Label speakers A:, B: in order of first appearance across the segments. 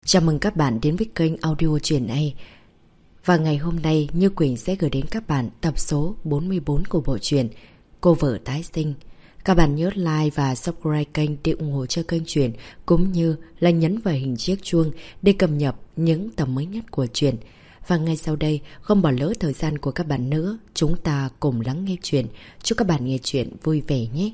A: Chào mừng các bạn đến với kênh audio truyện A. Và ngày hôm nay Như Quỳnh sẽ gửi đến các bạn tập số 44 của bộ truyện Cô Vợ Tái Sinh. Các bạn nhớ like và subscribe kênh để ủng hộ cho kênh truyện, cũng như là nhấn vào hình chiếc chuông để cập nhật những tập mới nhất của truyện. Và ngay sau đây, không bỏ lỡ thời gian của các bạn nữa, chúng ta cùng lắng nghe truyện. Chúc các bạn nghe truyện vui vẻ nhé.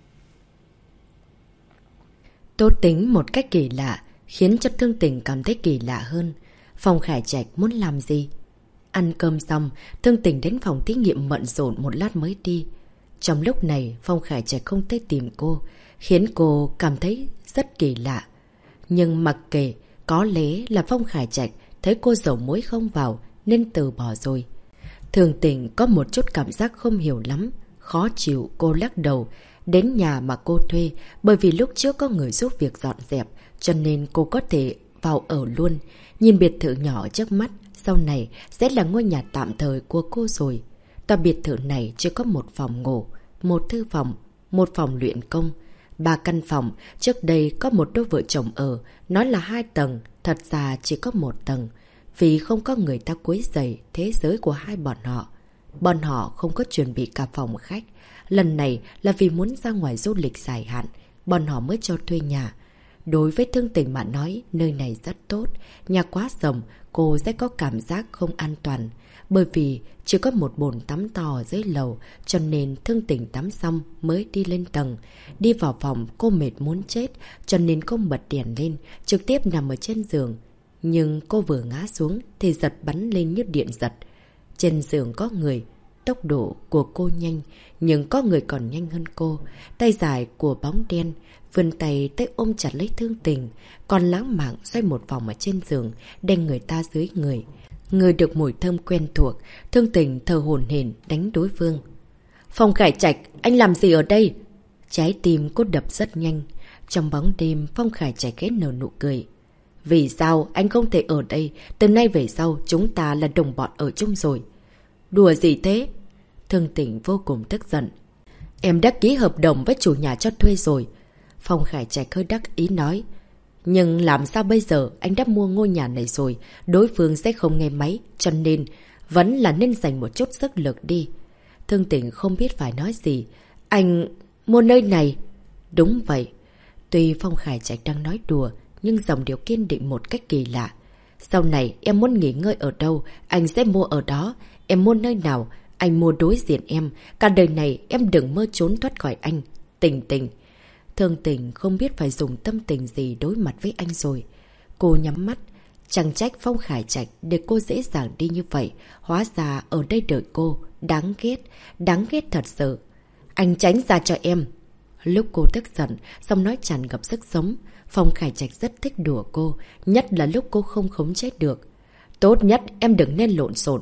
A: Tốt tính một cách kỳ lạ khiến cho Thương Tình cảm thấy kỳ lạ hơn. Phong Khải Trạch muốn làm gì? Ăn cơm xong, Thương Tình đến phòng thí nghiệm bận rộn một lát mới đi. Trong lúc này, Phong Khải Trạch không tới tìm cô, khiến cô cảm thấy rất kỳ lạ. Nhưng mặc kệ, có lẽ là Phong Khải Trạch thấy cô dầu muối không vào nên từ bỏ rồi. Thương Tình có một chút cảm giác không hiểu lắm, khó chịu. Cô lắc đầu. Đến nhà mà cô thuê, bởi vì lúc trước có người giúp việc dọn dẹp, cho nên cô có thể vào ở luôn. Nhìn biệt thự nhỏ trước mắt, sau này sẽ là ngôi nhà tạm thời của cô rồi. Tòa biệt thự này chỉ có một phòng ngủ, một thư phòng, một phòng luyện công, 3 căn phòng. Trước đây có một đôi vợ chồng ở, nói là 2 tầng, thật ra chỉ có 1 tầng. Vì không có người ta quấy rầy thế giới của hai bọn họ. Bọn họ không có chuẩn bị cả phòng khách. Lần này là vì muốn ra ngoài du lịch dài hạn, bọn họ mới cho thuê nhà. Đối với Thương Tình mà nói, nơi này rất tốt. Nhà quá rộng, cô sẽ có cảm giác không an toàn. Bởi vì chỉ có một bồn tắm to ở dưới lầu, cho nên Thương Tình tắm xong mới đi lên tầng. Đi vào phòng, cô mệt muốn chết, cho nên không bật đèn lên, trực tiếp nằm ở trên giường. Nhưng cô vừa ngã xuống thì giật bắn lên như điện giật. Trên giường có người. Tốc độ của cô nhanh, nhưng có người còn nhanh hơn cô. Tay dài của bóng đen vươn tay tới ôm chặt lấy Thương Tình, còn lãng mạn xoay một vòng ở trên giường, đè người ta dưới người. Người được mùi thơm quen thuộc, Thương Tình thở hổn hển đánh đối phương. Phong Khải Trạch, anh làm gì ở đây? Trái tim cô đập rất nhanh. Trong bóng đêm, Phong Khải Trạch ghét nở nụ cười. Vì sao anh không thể ở đây? Từ nay về sau chúng ta là đồng bọn ở chung rồi. Đùa gì thế? Thương Tình vô cùng tức giận. Em đã ký hợp đồng với chủ nhà cho thuê rồi. Phong Khải Trạch hơi đắc ý nói. Nhưng làm sao bây giờ, anh đã mua ngôi nhà này rồi, đối phương sẽ không nghe máy, cho nên vẫn là nên dành một chút sức lực đi. Thương Tình không biết phải nói gì. Anh mua nơi này. Đúng vậy. Tuy Phong Khải Trạch đang nói đùa, nhưng dòng điệu kiên định một cách kỳ lạ. Sau này em muốn nghỉ ngơi ở đâu, anh sẽ mua ở đó. Em mua nơi nào, anh mua đối diện em. Cả đời này em đừng mơ trốn thoát khỏi anh. Tình Tình. Thương Tình không biết phải dùng tâm tình gì đối mặt với anh rồi. Cô nhắm mắt. Chẳng trách Phong Khải Trạch để cô dễ dàng đi như vậy. Hóa ra ở đây đợi cô. Đáng ghét thật sự. Anh tránh ra cho em. Lúc cô tức giận, giọng nói tràn ngập sức sống. Phong Khải Trạch rất thích đùa cô, nhất là lúc cô không khống chế được. Tốt nhất em đừng nên lộn xộn.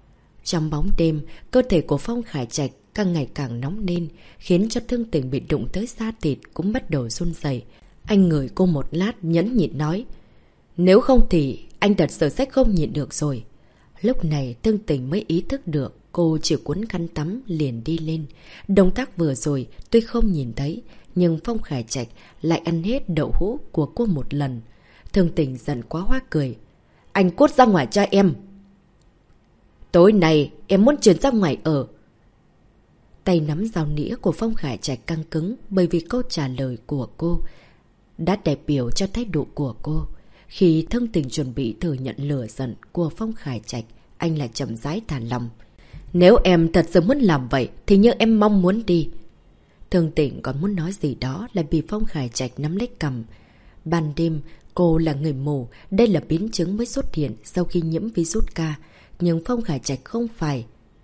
A: Trong bóng đêm, cơ thể của Phong Khải Trạch càng ngày càng nóng lên, khiến cho Thương Tình bị đụng tới da thịt cũng bắt đầu run rẩy. Anh ngửi cô một lát nhẫn nhịn nói. Nếu không thì anh thật sự sẽ không nhịn được rồi. Lúc này Thương Tình mới ý thức được cô chỉ cuốn khăn tắm liền đi lên. Động tác vừa rồi tuy không nhìn thấy, nhưng Phong Khải Trạch lại ăn hết đậu hũ của cô một lần. Thương Tình giận quá hóa cười. Anh cút ra ngoài cho em. Tối nay em muốn chuyển ra ngoài ở. Tay nắm dao nĩa của Phong Khải Trạch căng cứng bởi vì câu trả lời của cô đã đại biểu cho thái độ của cô. Khi Thương Tình chuẩn bị thừa nhận lửa giận của Phong Khải Trạch, anh lại chậm rãi thả lòng. Nếu em thật sự muốn làm vậy thì như em mong muốn đi. Thương Tình còn muốn nói gì đó lại bị Phong Khải Trạch nắm lấy cằm. Ban đêm, cô là người mù, đây là biến chứng mới xuất hiện sau khi nhiễm virus K. Nhưng Phong Khải Trạch không phải.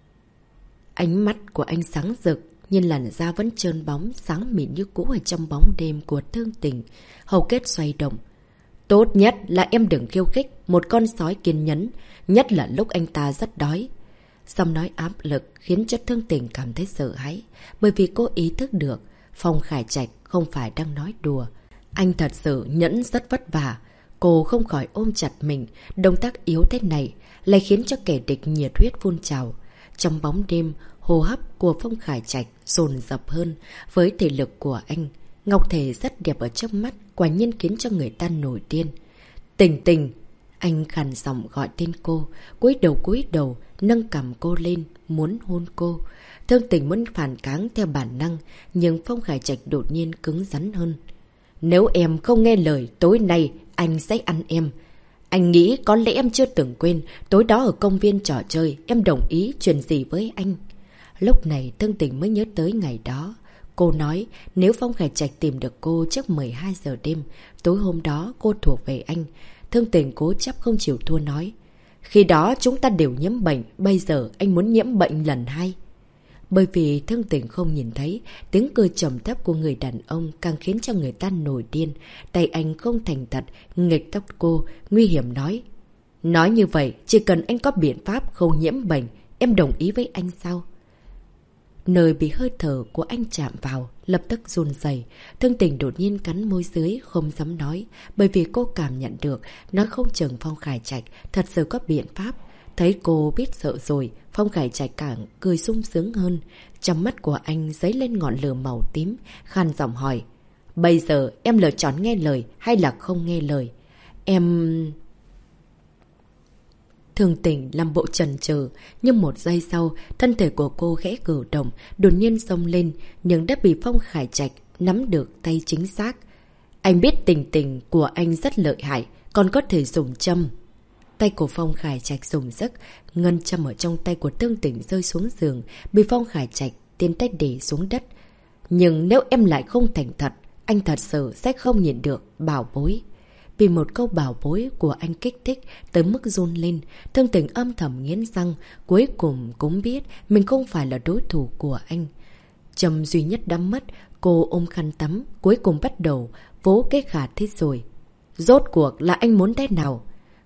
A: Ánh mắt của anh sáng rực, nhưng làn da vẫn trơn bóng, sáng mịn như cũ ở trong bóng đêm của Thương Tình. Hầu kết xoay động. Tốt nhất là em đừng khiêu khích một con sói kiên nhẫn, nhất là lúc anh ta rất đói. Xong nói áp lực khiến cho Thương Tình cảm thấy sợ hãi, bởi vì cô ý thức được Phong Khải Trạch không phải đang nói đùa. Anh thật sự nhẫn rất vất vả. Cô không khỏi ôm chặt mình, động tác yếu thế này lại khiến cho kẻ địch nhiệt huyết phun trào. Trong bóng đêm, hô hấp của Phong Khải Trạch dồn dập hơn. Với thể lực của anh, ngọc thể rất đẹp ở trước mắt, quả nhiên khiến cho người ta nổi điên. Tình Tình. Anh khàn giọng gọi tên cô, cúi đầu, nâng cằm cô lên, muốn hôn cô. Thương Tình muốn phản kháng theo bản năng, nhưng Phong Khải Trạch đột nhiên cứng rắn hơn. Nếu em không nghe lời, tối nay anh sẽ ăn em. Anh nghĩ có lẽ em chưa từng quên, tối đó ở công viên trò chơi, em đồng ý chuyện gì với anh. Lúc này Thương Tình mới nhớ tới ngày đó. Cô nói nếu Phong Khải Trạch tìm được cô trước 12 giờ đêm, tối hôm đó cô thuộc về anh. Thương Tình cố chấp không chịu thua nói. Khi đó chúng ta đều nhiễm bệnh, bây giờ anh muốn nhiễm bệnh lần 2. Bởi vì Thương Tình không nhìn thấy, tiếng cười trầm thấp của người đàn ông càng khiến cho người ta nổi điên. Tay anh không thành thật, nghịch tóc cô, nguy hiểm nói. Nói như vậy, chỉ cần anh có biện pháp không nhiễm bệnh, em đồng ý với anh sao? Nơi bị hơi thở của anh chạm vào, lập tức run rẩy. Thương Tình đột nhiên cắn môi dưới, không dám nói, bởi vì cô cảm nhận được, nói không chừng Phong Khải Trạch thật sự có biện pháp. Thấy cô biết sợ rồi, Phong Khải Trạch càng cười sung sướng hơn. Trong mắt của anh dấy lên ngọn lửa màu tím, khàn giọng hỏi. Bây giờ em lựa chọn nghe lời hay là không nghe lời? Em... Thương Tình làm bộ chần chừ, nhưng một giây sau, thân thể của cô khẽ cử động, đột nhiên xông lên, nhưng đã bị Phong Khải Trạch nắm được tay chính xác. Anh biết Tình Tình của anh rất lợi hại, còn có thể dùng châm. Tay của Phong Khải Trạch dùng sức, ngân châm ở trong tay của Thương Tình rơi xuống giường, bị Phong Khải Trạch tiến tay để xuống đất. Nhưng nếu em lại không thành thật, anh thật sự sẽ không nhìn được bảo bối. Vì một câu bảo bối của anh kích thích tới mức run lên, Thương Tình âm thầm nghiến răng, cuối cùng cũng biết mình không phải là đối thủ của anh. Châm duy nhất đã mất, cô ôm khăn tắm, cuối cùng bắt đầu vỗ cái khả thiết rồi. Rốt cuộc là anh muốn thế nào?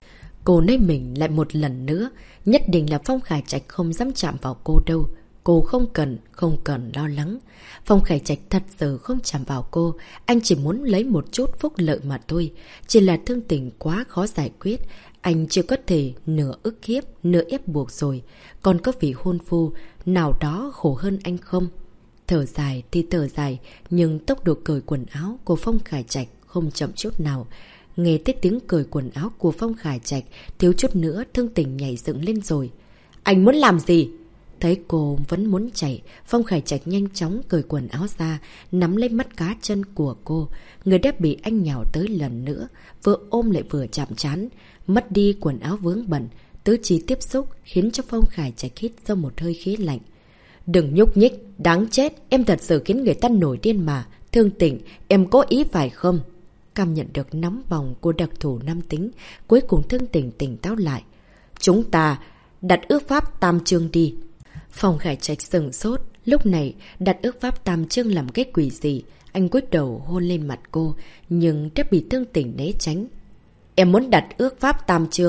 A: Cô nây mình lại một lần nữa, nhất định là Phong Khải Trạch không dám chạm vào cô đâu. Cô không cần lo lắng. Phong Khải Trạch thật sự không chạm vào cô, anh chỉ muốn lấy một chút phúc lợi mà thôi. Chỉ là Thương Tình quá khó giải quyết, anh chưa có thể nửa ức hiếp, nửa ép buộc rồi. Còn có vị hôn phu nào đó khổ hơn anh không? Thở dài thì thở dài, nhưng tốc độ cởi quần áo của Phong Khải Trạch không chậm chút nào. Nghe tới tiếng cười quần áo của Phong Khải Trạch, thiếu chút nữa Thương Tình nhảy dựng lên rồi. Anh muốn làm gì? Thấy cô vẫn muốn chạy, Phong Khải Trạch nhanh chóng cởi quần áo ra, nắm lấy mắt cá chân của cô. Người đã bị anh nhào tới lần nữa, vừa ôm lại vừa chạm trán, mất đi quần áo vướng bẩn, tứ chi tiếp xúc khiến cho Phong Khải Trạch hít ra một hơi khí lạnh. Đừng nhúc nhích, đáng chết, em thật sự khiến người ta nổi điên mà. Thương Tình, em có ý phải không? Cảm nhận được nóng bỏng của đặc thù nam tính, cuối cùng Thương Tình tỉnh táo lại. Chúng ta đặt ước pháp tam chương đi. Phong Khải Trạch sừng sốt, lúc này đặt ước pháp tam chương làm cái quỷ gì? Anh cúi đầu hôn lên mặt cô, nhưng đã bị Thương Tình né tránh. Em muốn đặt ước pháp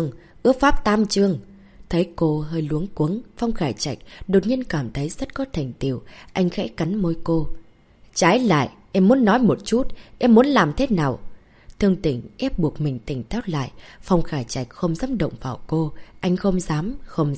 A: tam chương. Thấy cô hơi luống cuống, Phong Khải Trạch đột nhiên cảm thấy rất có thành tựu, anh khẽ cắn môi cô. Trái lại, em muốn nói một chút, em muốn làm thế nào? Thương Tình ép buộc mình tỉnh táo lại, Phong Khải Trạch không dám động vào cô, anh không dám.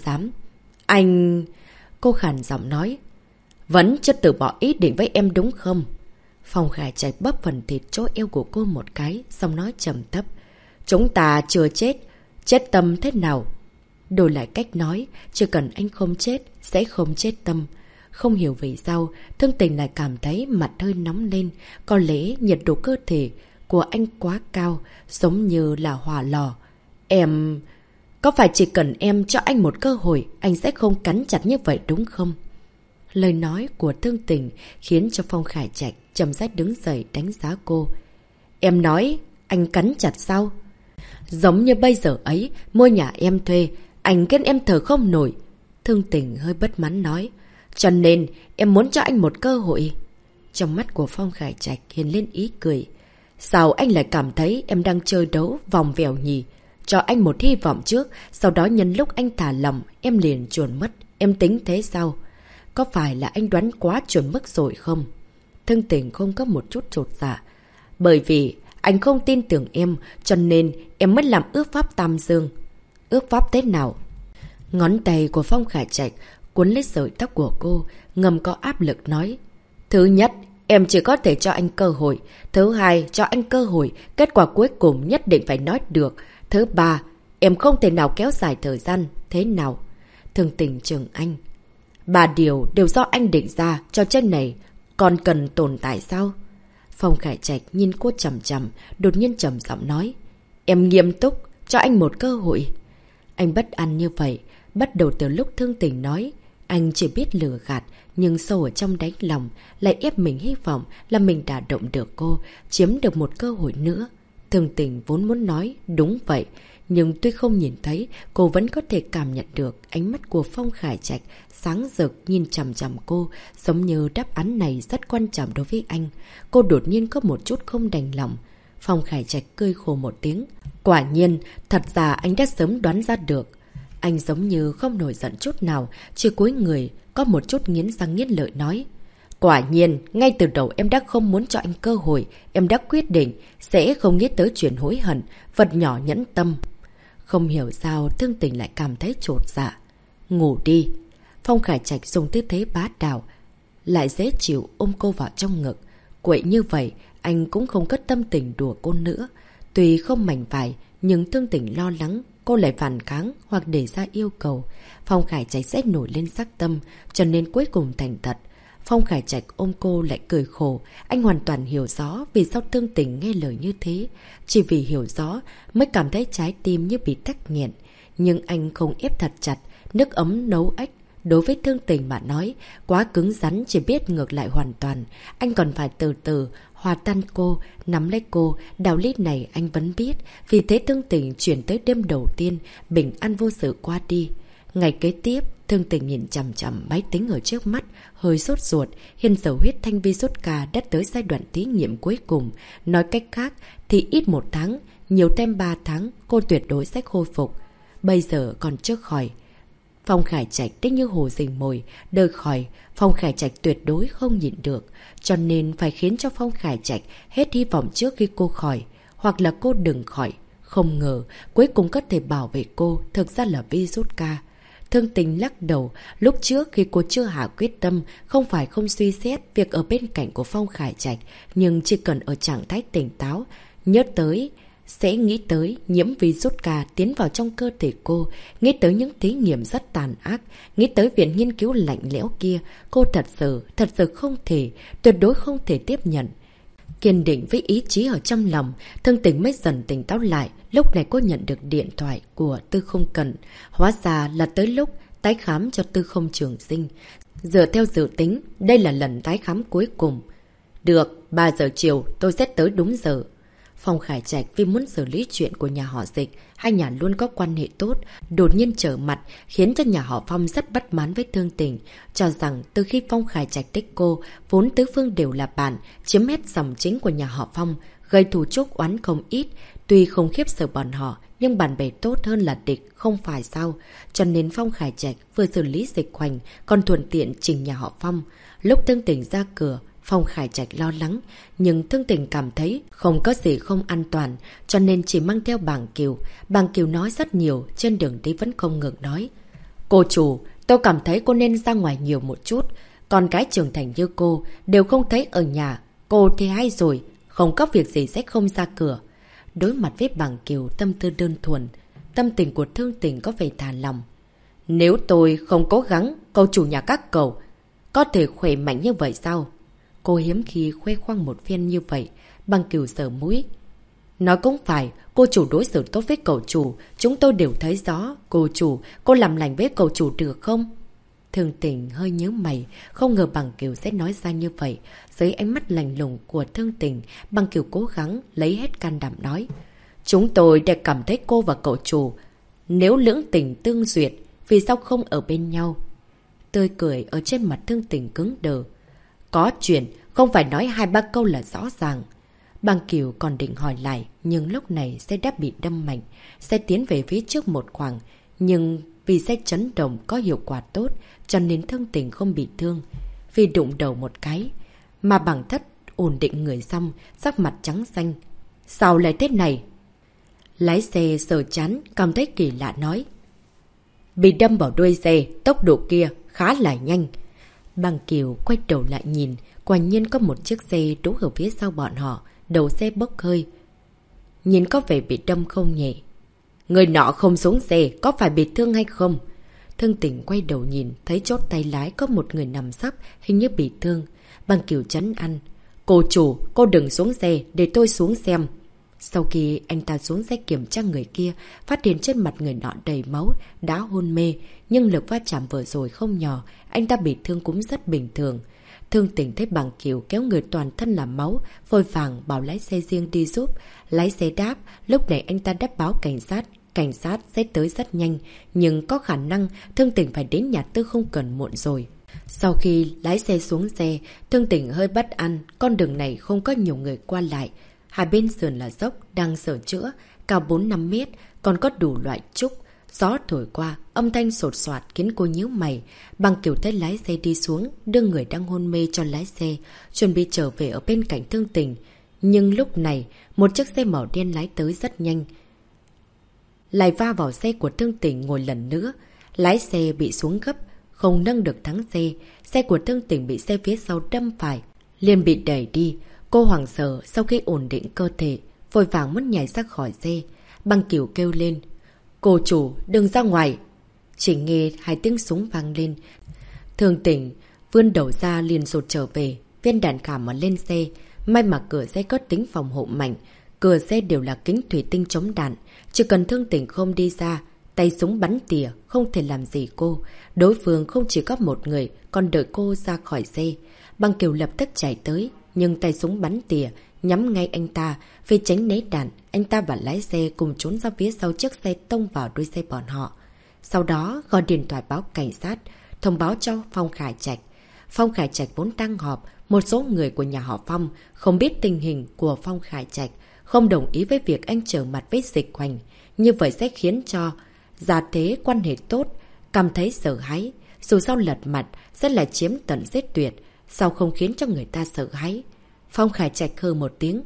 A: Anh... Cô khàn giọng nói. Vẫn chưa từ bỏ ý định với em đúng không? Phong Khải Trạch bóp phần thịt chỗ eo của cô một cái, xong nói trầm thấp. Chúng ta chưa chết, chết tâm thế nào? Đổi lại cách nói, chỉ cần anh không chết, sẽ không chết tâm. Không hiểu vì sao, Thương Tình lại cảm thấy mặt hơi nóng lên, có lẽ nhiệt độ cơ thể của anh quá cao, giống như là hỏa lò. Em... Có phải chỉ cần em cho anh một cơ hội, anh sẽ không cắn chặt như vậy đúng không? Lời nói của Thương Tình khiến cho Phong Khải Trạch chậm rãi đứng dậy đánh giá cô. Em nói, anh cắn chặt sao? Giống như bây giờ ấy, mua nhà em thuê, anh khiến em thở không nổi. Thương Tình hơi bất mãn nói. Cho nên, em muốn cho anh một cơ hội. Trong mắt của Phong Khải Trạch hiện lên ý cười. Sao anh lại cảm thấy em đang chơi đấu vòng vèo nhỉ? Cho anh một hy vọng trước, sau đó nhân lúc anh thả lòng, em liền chuồn mất. Em tính thế sao? Có phải là anh đoán quá chuẩn mức rồi không? Thương Tình không có một chút chột dạ. Bởi vì anh không tin tưởng em, cho nên em mới làm ước pháp tam dương. Ước pháp thế nào? Ngón tay của Phong Khải Trạch cuốn lấy sợi tóc của cô, ngầm có áp lực nói. Thứ nhất, em chỉ có thể cho anh cơ hội. Thứ hai, cho anh cơ hội, kết quả cuối cùng nhất định phải nói được. Thứ ba, em không thể nào kéo dài thời gian. Thế nào? Thương Tình trừng anh. 3 điều đều do anh định ra cho trên này. Còn cần tồn tại sao? Phong Khải Trạch nhìn cô chằm chằm, đột nhiên trầm giọng nói. Em nghiêm túc, cho anh một cơ hội. Anh bất an như vậy, bắt đầu từ lúc Thương Tình nói. Anh chỉ biết lừa gạt, nhưng sâu ở trong đáy lòng lại ép mình hy vọng là mình đã động được cô, chiếm được một cơ hội nữa. Thương Tình vốn muốn nói, đúng vậy, nhưng tuy không nhìn thấy, cô vẫn có thể cảm nhận được ánh mắt của Phong Khải Trạch sáng rực nhìn chằm chằm cô, giống như đáp án này rất quan trọng đối với anh. Cô đột nhiên có một chút không đành lòng. Phong Khải Trạch cười khổ một tiếng. Quả nhiên, thật ra anh đã sớm đoán ra được. Anh giống như không nổi giận chút nào, chỉ cúi người, có một chút nghiến răng nghiến lợi nói. Quả nhiên, ngay từ đầu em đã không muốn cho anh cơ hội, em đã quyết định, sẽ không nghĩ tới chuyện hối hận, vật nhỏ nhẫn tâm. Không hiểu sao Thương Tình lại cảm thấy chột dạ. Ngủ đi. Phong Khải Trạch dùng tư thế bá đạo, lại dễ chịu ôm cô vào trong ngực. Quậy như vậy, anh cũng không có tâm tình đùa cô nữa. Tuy không mảnh vải, nhưng Thương Tình lo lắng cô lại phản kháng hoặc đề ra yêu cầu. Phong Khải Trạch sẽ nổi lên sắc tâm, cho nên cuối cùng thành thật. Phong Khải Trạch ôm cô lại cười khổ. Anh hoàn toàn hiểu rõ vì sao Thương Tình nghe lời như thế. Chỉ vì hiểu rõ mới cảm thấy trái tim như bị tắc nghẹn. Nhưng anh không ép thật chặt. Nước ấm nấu ếch đối với Thương Tình mà nói, quá cứng rắn chỉ biết ngược lại hoàn toàn. Anh còn phải từ từ hòa tan cô, nắm lấy cô. Đạo lý này anh vẫn biết. Vì thế Thương Tình chuyển tới đêm đầu tiên, bình an vô sự qua đi. Ngày kế tiếp, Thương Tình nhìn chằm chằm máy tính ở trước mắt, hơi sốt ruột. Hiện giờ huyết thanh vi rút ca đã tới giai đoạn thí nghiệm cuối cùng. Nói cách khác thì ít 1 tháng, nhiều thêm 3 tháng, cô tuyệt đối sẽ khôi phục. Bây giờ còn chưa khỏi. Phong Khải Trạch đích như hồ rình mồi, đời khỏi, Phong Khải Trạch tuyệt đối không nhịn được. Cho nên phải khiến cho Phong Khải Trạch hết hy vọng trước khi cô khỏi, hoặc là cô đừng khỏi. Không ngờ, cuối cùng có thể bảo vệ cô, thực ra là vi rút ca. Thương Tình lắc đầu, lúc trước khi cô chưa hạ quyết tâm, không phải không suy xét việc ở bên cạnh của Phong Khải Trạch, nhưng chỉ cần ở trạng thái tỉnh táo, nhớ tới, sẽ nghĩ tới nhiễm virus ca tiến vào trong cơ thể cô, nghĩ tới những thí nghiệm rất tàn ác, nghĩ tới viện nghiên cứu lạnh lẽo kia, cô thật sự không thể, tuyệt đối không thể tiếp nhận. Kiên định với ý chí ở trong lòng, Thương Tình mới dần tỉnh táo lại. Lúc này cô nhận được điện thoại của Tư Không Cẩn. Hóa ra là tới lúc tái khám cho Tư Không Trường Sinh. Dựa theo dự tính, đây là lần tái khám cuối cùng. Được, 3 giờ chiều tôi sẽ tới đúng giờ. Phong Khải Trạch vì muốn xử lý chuyện của nhà họ Dịch, hai nhà luôn có quan hệ tốt, đột nhiên trở mặt khiến cho nhà họ Phong rất bất mãn với Thương Tình, cho rằng từ khi Phong Khải Trạch tích cô, vốn tứ phương đều là bạn, chiếm hết dòng chính của nhà họ Phong, gây thù chuốc oán không ít. Tuy không khiếp sợ bọn họ, nhưng bạn bè tốt hơn là địch, không phải sao? Cho nên Phong Khải Trạch vừa xử lý Dịch Hoành, còn thuận tiện chỉnh nhà họ Phong. Lúc Thương Tình ra cửa, Phong Khải Trạch lo lắng, nhưng Thương Tình cảm thấy không có gì không an toàn, cho nên chỉ mang theo Bàng Kiều. Bàng Kiều nói rất nhiều, trên đường đi vẫn không ngừng nói. Cô chủ, tôi cảm thấy cô nên ra ngoài nhiều một chút. Còn cái trưởng thành như cô, đều không thấy ở nhà. Cô thì hay rồi, không có việc gì sẽ không ra cửa. Đối mặt với Bàng Kiều tâm tư đơn thuần, tâm tình của Thương Tình có vẻ thả lòng. Nếu tôi không cố gắng, cô chủ nhà các cậu có thể khỏe mạnh như vậy sao? Cô hiếm khi khoe khoang một phen như vậy. Bàng Kiều sờ mũi. Nói cũng phải, cô chủ đối xử tốt với cậu chủ, chúng tôi đều thấy rõ. Cô chủ, cô làm lành với cậu chủ được không? Thương Tình hơi nhớ mày, không ngờ Bàng Kiều sẽ nói ra như vậy. Dưới ánh mắt lạnh lùng của Thương Tình, Bàng Kiều cố gắng lấy hết can đảm nói. Chúng tôi đều cảm thấy cô và cậu chủ, nếu lưỡng tình tương duyệt, vì sao không ở bên nhau? Tươi cười ở trên mặt Thương Tình cứng đờ. Có chuyện, không phải nói 2-3 câu là rõ ràng. Bàng Kiều còn định hỏi lại, nhưng lúc này xe đã bị đâm mạnh. Xe tiến về phía trước một khoảng, nhưng vì xe chấn động có hiệu quả tốt, cho nên Thương Tình không bị thương. Vì đụng đầu một cái, mà Bàng Thất ổn định người xong, sắc mặt trắng xanh. Sao lại thế này? Lái xe sờ chán, cảm thấy kỳ lạ nói. Bị đâm vào đuôi xe, tốc độ kia khá là nhanh. Bàng Kiều quay đầu lại nhìn, quả nhiên có một chiếc xe đỗ ở phía sau bọn họ, đầu xe bốc hơi. Nhìn có vẻ bị đâm không nhẹ. Người nọ không xuống xe, có phải bị thương hay không? Thương Tình quay đầu nhìn, thấy chốt tay lái có một người nằm sấp, hình như bị thương. Băng Kiều trấn an. Cô chủ, cô đừng xuống xe, để tôi xuống xem. Sau khi anh ta xuống xe kiểm tra người kia, phát hiện trên mặt người nọ đầy máu, đã hôn mê. Nhưng lực va chạm vừa rồi không nhỏ, anh ta bị thương cũng rất bình thường. Thương Tình thấy Băng Kiều kéo người toàn thân làm máu, vội vàng bảo lái xe riêng đi giúp. Lái xe đáp, lúc này anh ta đáp báo cảnh sát. Cảnh sát sẽ tới rất nhanh, nhưng có khả năng Thương Tình phải đến nhà Tư không cần muộn rồi. Sau khi lái xe xuống xe, Thương Tình hơi bất an, con đường này không có nhiều người qua lại. Hai bên sườn là dốc, đang sửa chữa, cao 4-5 mét, còn có đủ loại trúc. Gió thổi qua, âm thanh sột soạt khiến cô nhíu mày. Băng Kiều thấy lái xe đi xuống, đưa người đang hôn mê cho lái xe, chuẩn bị trở về ở bên cạnh Thương Tình. Nhưng lúc này, một chiếc xe màu đen lái tới rất nhanh, lại va vào xe của Thương Tình ngồi lần nữa. Lái xe bị xuống gấp, không nâng được thắng xe. Xe của Thương Tình bị xe phía sau đâm phải, liền bị đẩy đi. Cô hoảng sợ sau khi ổn định cơ thể, vội vàng mất nhảy ra khỏi xe. Băng Kiều kêu lên. Cô chủ, đừng ra ngoài. Chỉ nghe hai tiếng súng vang lên. Thương Tình vươn đầu ra liền rụt trở về. Viên đạn khảm ở lên xe. May mà cửa xe có tính phòng hộ mạnh. Cửa xe đều là kính thủy tinh chống đạn. Chỉ cần Thương Tình không đi ra, tay súng bắn tỉa, không thể làm gì cô. Đối phương không chỉ có một người, còn đợi cô ra khỏi xe. Băng Kiều lập tức chạy tới, nhưng tay súng bắn tỉa, nhắm ngay anh ta. Vì tránh né đạn, anh ta và lái xe cùng trốn ra phía sau chiếc xe tông vào đuôi xe bọn họ. Sau đó gọi điện thoại báo cảnh sát, thông báo cho Phong Khải Trạch. Phong Khải Trạch vốn đang họp, một số người của nhà họ Phong không biết tình hình của Phong Khải Trạch, không đồng ý với việc anh trở mặt với Dịch Hoành. Như vậy sẽ khiến cho gia thế quan hệ tốt, cảm thấy sợ hãi. Dù sao lật mặt sẽ là chiếm tận giết tuyệt, sao không khiến cho người ta sợ hãi. Phong Khải Trạch hừ một tiếng.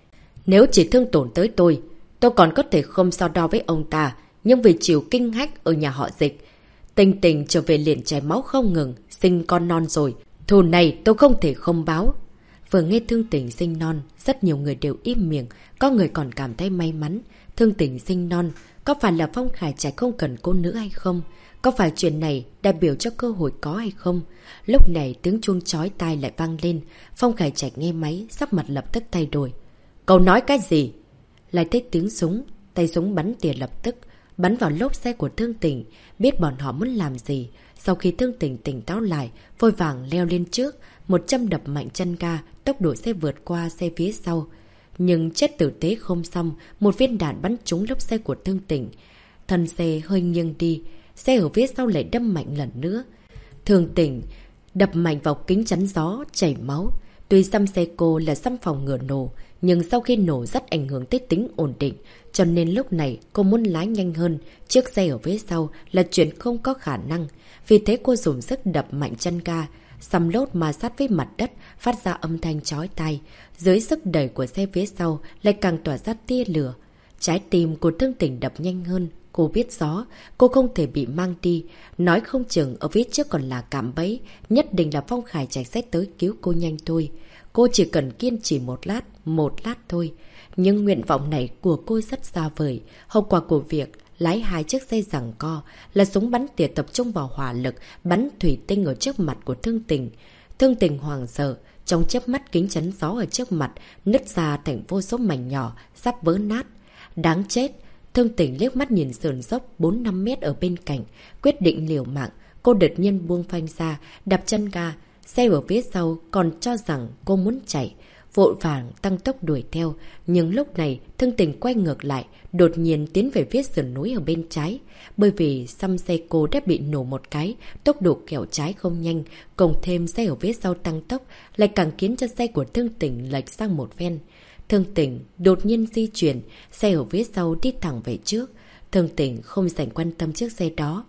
A: Nếu chỉ thương tổn tới tôi còn có thể không so đo với ông ta, nhưng vì chịu kinh hách ở nhà họ Dịch, Tình Tình trở về liền chảy máu không ngừng, sinh con non rồi. Thù này tôi không thể không báo. Vừa nghe Thương Tình sinh non, rất nhiều người đều im miệng, có người còn cảm thấy may mắn. Thương Tình sinh non, có phải là Phong Khải Trạch không cần cô nữa hay không? Có phải chuyện này đại biểu cho cơ hội có hay không? Lúc này tiếng chuông chói tai lại vang lên. Phong Khải Trạch nghe máy, sắc mặt lập tức thay đổi. Cậu nói cái gì? Lại thấy tiếng súng, tay súng bắn tỉa lập tức bắn vào lốp xe của Thương Tình. Biết bọn họ muốn làm gì. Sau khi Thương Tình tỉnh táo lại, vội vàng leo lên trước, 100 đập mạnh chân ga, tốc độ xe vượt qua xe phía sau. Nhưng chết tử tế không xong, một viên đạn bắn trúng lốp xe của Thương Tình. Thân xe hơi nghiêng đi, xe ở phía sau lại đâm mạnh lần nữa. Thương Tình đập mạnh vào kính chắn gió, chảy máu. Tuy xăm xe cô là xăm phòng ngừa nổ, nhưng sau khi nổ rất ảnh hưởng tới tính ổn định, cho nên lúc này cô muốn lái nhanh hơn. Chiếc xe ở phía sau là chuyện không có khả năng. Vì thế cô dùng sức đập mạnh chân ga, xăm lốp ma sát với mặt đất, phát ra âm thanh chói tai. Dưới sức đẩy của xe phía sau lại càng tỏa ra tia lửa. Trái tim của Thương Tình đập nhanh hơn. Cô biết rõ, cô không thể bị mang đi. Nói không chừng ở phía trước còn là cạm bẫy. Nhất định là Phong Khải Trạch sẽ tới cứu cô nhanh thôi. Cô chỉ cần kiên trì một lát thôi. Nhưng nguyện vọng này của cô rất xa vời. Hậu quả của việc lái hai chiếc xe giằng co là súng bắn tỉa tập trung vào hỏa lực, bắn thủy tinh ở trước mặt của Thương Tình. Thương Tình hoảng sợ, trong chớp mắt kính chắn gió ở trước mặt nứt ra thành vô số mảnh nhỏ, sắp vỡ nát. Đáng chết! Thương Tình liếc mắt nhìn sườn dốc 4-5 mét ở bên cạnh, quyết định liều mạng. Cô đột nhiên buông phanh ra, đạp chân ga. Xe ở phía sau còn cho rằng cô muốn chạy, vội vàng tăng tốc đuổi theo. Nhưng lúc này Thương Tình quay ngược lại, đột nhiên tiến về phía sườn núi ở bên trái. Bởi vì xăm xe cô đã bị nổ một cái, tốc độ kẹo trái không nhanh, cộng thêm xe ở phía sau tăng tốc, lại càng khiến cho xe của Thương Tình lệch sang một ven. Thương Tình đột nhiên di chuyển, xe ở phía sau đi thẳng về trước. Thương Tình không dành quan tâm chiếc xe đó.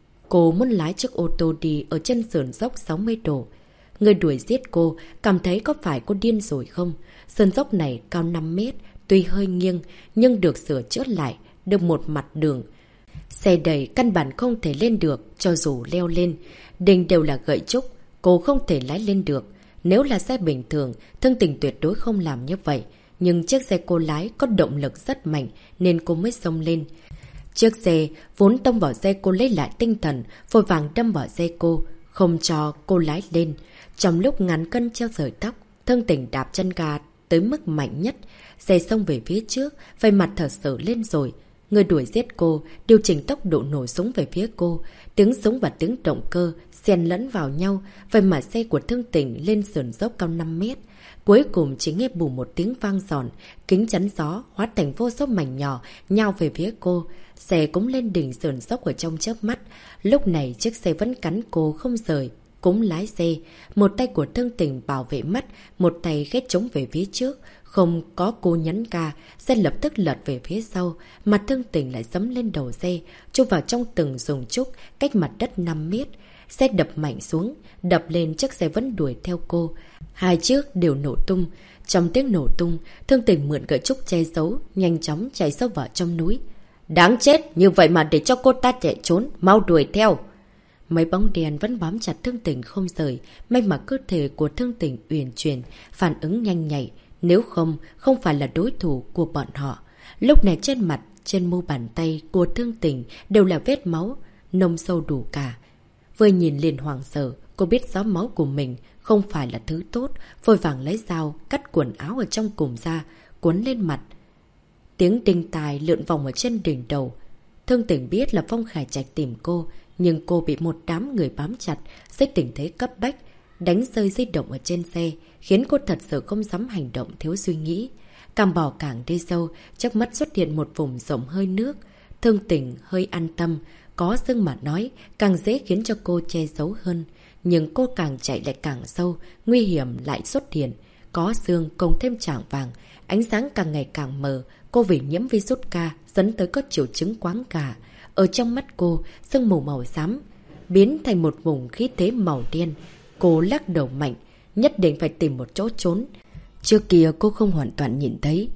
A: Cô muốn lái chiếc ô tô đi ở chân sườn dốc 60 độ. Người đuổi giết cô cảm thấy có phải cô điên rồi không? Sườn dốc này cao 5 mét, tuy hơi nghiêng nhưng được sửa chữa lại, được một mặt đường. Xe đầy căn bản không thể lên được, cho dù leo lên. Đỉnh đều là gậy trúc, cô không thể lái lên được. Nếu là xe bình thường, Thương Tình tuyệt đối không làm như vậy. Nhưng chiếc xe cô lái có động lực rất mạnh nên cô mới xông lên. Chiếc xe vốn tông vào xe cô lấy lại tinh thần, vội vàng đâm vào xe cô, không cho cô lái lên. Trong lúc ngàn cân treo sợi tóc, Thương Tình đạp chân ga tới mức mạnh nhất. Xe xông về phía trước, vây mặt thật sự lên rồi. Người đuổi giết cô, điều chỉnh tốc độ nổ súng về phía cô. Tiếng súng và tiếng động cơ xen lẫn vào nhau, vậy mà xe của Thương Tình lên sườn dốc cao 5 mét. Cuối cùng chỉ nghe bù một tiếng vang giòn, kính chắn gió hóa thành vô số mảnh nhỏ nhào về phía cô. Xe cũng lên đỉnh sườn dốc ở trong chớp mắt. Lúc này chiếc xe vẫn cắn cô không rời. Cũng lái xe, một tay của Thương Tình bảo vệ mắt, một tay ghét chống về phía trước. Không có cô nhấn ga, xe lập tức lật về phía sau, mà Thương Tình lại giẫm lên đầu xe, chui vào trong từng dùng trúc, cách mặt đất 5 mét. Xe đập mạnh xuống, đập lên chiếc xe vẫn đuổi theo cô. Hai chiếc đều nổ tung. Trong tiếng nổ tung, Thương Tình mượn gậy trúc che giấu, nhanh chóng chạy sâu vào trong núi. Đáng chết, như vậy mà để cho cô ta chạy trốn, mau đuổi theo. Mấy bóng đèn vẫn bám chặt Thương Tình không rời, may mà cơ thể của Thương Tình uyển chuyển, phản ứng nhanh nhạy. Nếu không, không phải là đối thủ của bọn họ. Lúc này trên mặt, trên mu bàn tay của Thương Tình đều là vết máu, nông sâu đủ cả. Vừa nhìn liền hoảng sợ, cô biết rõ máu của mình không phải là thứ tốt, vội vàng lấy dao, cắt quần áo ở trong cùng ra, cuốn lên mặt. Tiếng đinh tài lượn vòng ở trên đỉnh đầu. Thương Tình biết là Phong Khải Trạch tìm cô, nhưng cô bị một đám người bám chặt, dưới tình thế cấp bách, đánh rơi di động ở trên xe, khiến cô thật sự không dám hành động thiếu suy nghĩ. Càng bỏ càng đi sâu, trước mắt xuất hiện một vùng rộng hơi nước. Thương Tình hơi an tâm, có sương mà nói, càng dễ khiến cho cô che giấu hơn. Nhưng cô càng chạy lại càng sâu, nguy hiểm lại xuất hiện. Có sương cộng thêm chảng vàng, ánh sáng càng ngày càng mờ, cô vì nhiễm virus K dẫn tới có triệu chứng quáng gà. Ở trong mắt cô, sương mù màu xám biến thành một vùng khí thế màu đen. Cô lắc đầu mạnh, nhất định phải tìm một chỗ trốn. Trước kia cô không hoàn toàn nhìn thấy.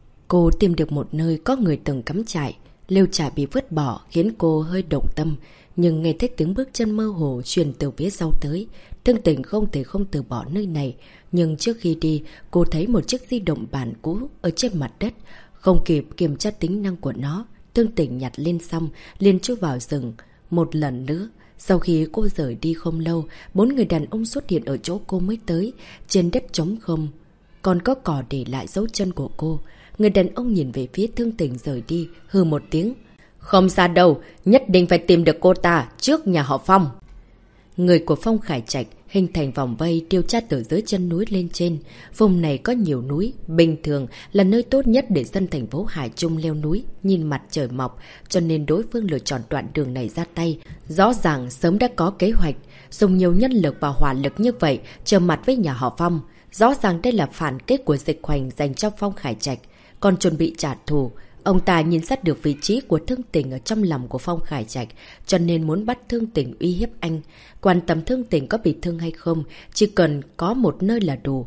A: Cô tìm được một nơi có người từng cắm trại. Lều trại bị vứt bỏ khiến cô hơi động tâm. Nhưng nghe thấy tiếng bước chân mơ hồ truyền từ phía sau tới. Thương Tình không thể không từ bỏ nơi này. Nhưng trước khi đi, cô thấy một chiếc di động bản cũ ở trên mặt đất. Không kịp kiểm tra tính năng của nó, Thương Tình nhặt lên xong, liền chui vào rừng. Một lần nữa, sau khi cô rời đi không lâu, 4 người đàn ông xuất hiện ở chỗ cô mới tới. Trên đất trống không, còn có cỏ để lại dấu chân của cô. Người đàn ông nhìn về phía Thương Tình rời đi, hừ một tiếng. Không xa đâu, nhất định phải tìm được cô ta trước nhà họ Phong. Người của Phong Khải Trạch hình thành vòng vây điều tra từ dưới chân núi lên trên. Vùng này có nhiều núi, bình thường là nơi tốt nhất để dân thành phố Hải Trung leo núi, nhìn mặt trời mọc, cho nên đối phương lựa chọn đoạn đường này ra tay. Rõ ràng sớm đã có kế hoạch, dùng nhiều nhân lực và hỏa lực như vậy, trở mặt với nhà họ Phong. Rõ ràng đây là phản kích của Dịch Hoành dành cho Phong Khải Trạch, còn chuẩn bị trả thù. Ông ta nhìn sát được vị trí của Thương Tình ở trong lòng của Phong Khải Trạch, cho nên muốn bắt Thương Tình uy hiếp anh. Quan tâm Thương Tình có bị thương hay không, chỉ cần có một nơi là đủ.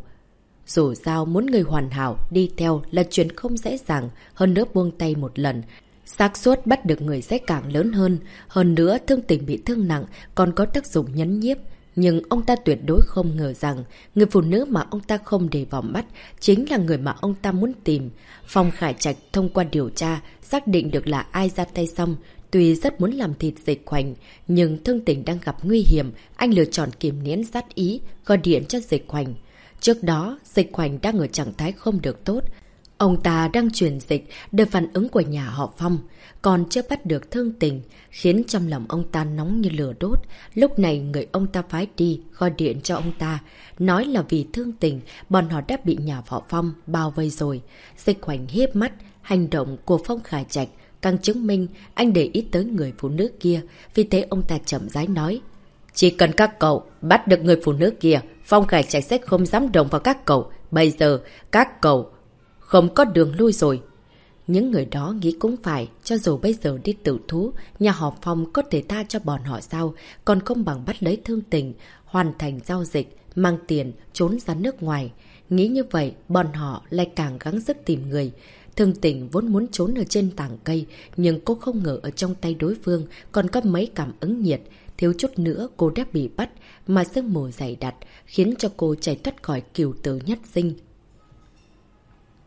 A: Dù sao muốn người hoàn hảo đi theo là chuyện không dễ dàng, hơn nữa buông tay một lần, xác suất bắt được người sẽ càng lớn hơn. Hơn nữa Thương Tình bị thương nặng còn có tác dụng nhấn nhiếp. Nhưng ông ta tuyệt đối không ngờ rằng người phụ nữ mà ông ta không để vào mắt chính là người mà ông ta muốn tìm. Phong Khải Trạch thông qua điều tra xác định được là ai ra tay xong. Tuy rất muốn làm thịt Dịch Hoành, nhưng Thương Tình đang gặp nguy hiểm, anh lựa chọn kiềm nén sát ý, gọi điện cho Dịch Hoành. Trước đó, Dịch Hoành đang ở trạng thái không được tốt. Ông ta đang truyền dịch để phản ứng của nhà họ Phong, còn chưa bắt được Thương Tình, khiến trong lòng ông ta nóng như lửa đốt. Lúc này người ông ta phái đi gọi điện cho ông ta, nói là vì Thương Tình, bọn họ đã bị nhà họ Phong bao vây rồi. Dịch Hoành hiếp mắt, hành động của Phong Khải Trạch càng chứng minh anh để ý tới người phụ nữ kia, vì thế ông ta chậm rãi nói. Chỉ cần các cậu bắt được người phụ nữ kia, Phong Khải Trạch sẽ không dám động vào các cậu. Bây giờ, các cậu không có đường lui rồi. Những người đó nghĩ cũng phải, cho dù bây giờ đi tự thú, nhà họ Phong có thể tha cho bọn họ sao, còn không bằng bắt lấy Thương Tình, hoàn thành giao dịch, mang tiền, trốn ra nước ngoài. Nghĩ như vậy, bọn họ lại càng gắng sức tìm người. Thương Tình vốn muốn trốn ở trên tảng cây, nhưng cô không ngờ ở trong tay đối phương còn có mấy cảm ứng nhiệt. Thiếu chút nữa cô đã bị bắt, mà sương mù dày đặc khiến cho cô chạy thoát khỏi cửu tử nhất sinh.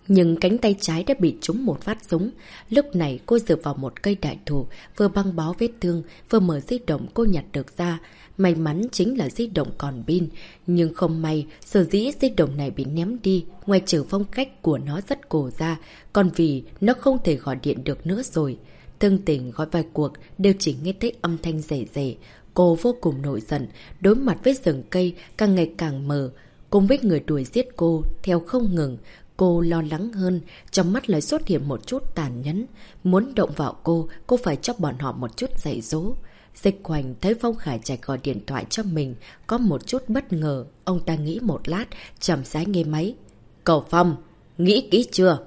A: Nhưng cánh tay trái đã bị trúng một phát súng. Lúc này cô dựa vào một cây đại thụ, vừa băng bó vết thương, vừa mở di động cô nhặt được ra. May mắn chính là di động còn pin. Nhưng không may, sở dĩ di động này bị ném đi, ngoài trừ phong cách của nó rất cổ ra, còn vì nó không thể gọi điện được nữa rồi. Thương Tình gọi vài cuộc đều chỉ nghe thấy âm thanh rẻ rẻ. Cô vô cùng nổi giận, đối mặt với rừng cây càng ngày càng mờ. Cùng với người đuổi giết cô theo không ngừng, cô lo lắng hơn, trong mắt lại xuất hiện một chút tàn nhẫn. Muốn động vào cô phải cho bọn họ một chút dạy dỗ. Dịch Hoành thấy Phong Khải Trạch gọi điện thoại cho mình, có một chút bất ngờ. Ông ta nghĩ một lát, chậm rãi nghe máy. Cậu Phong, nghĩ kỹ chưa?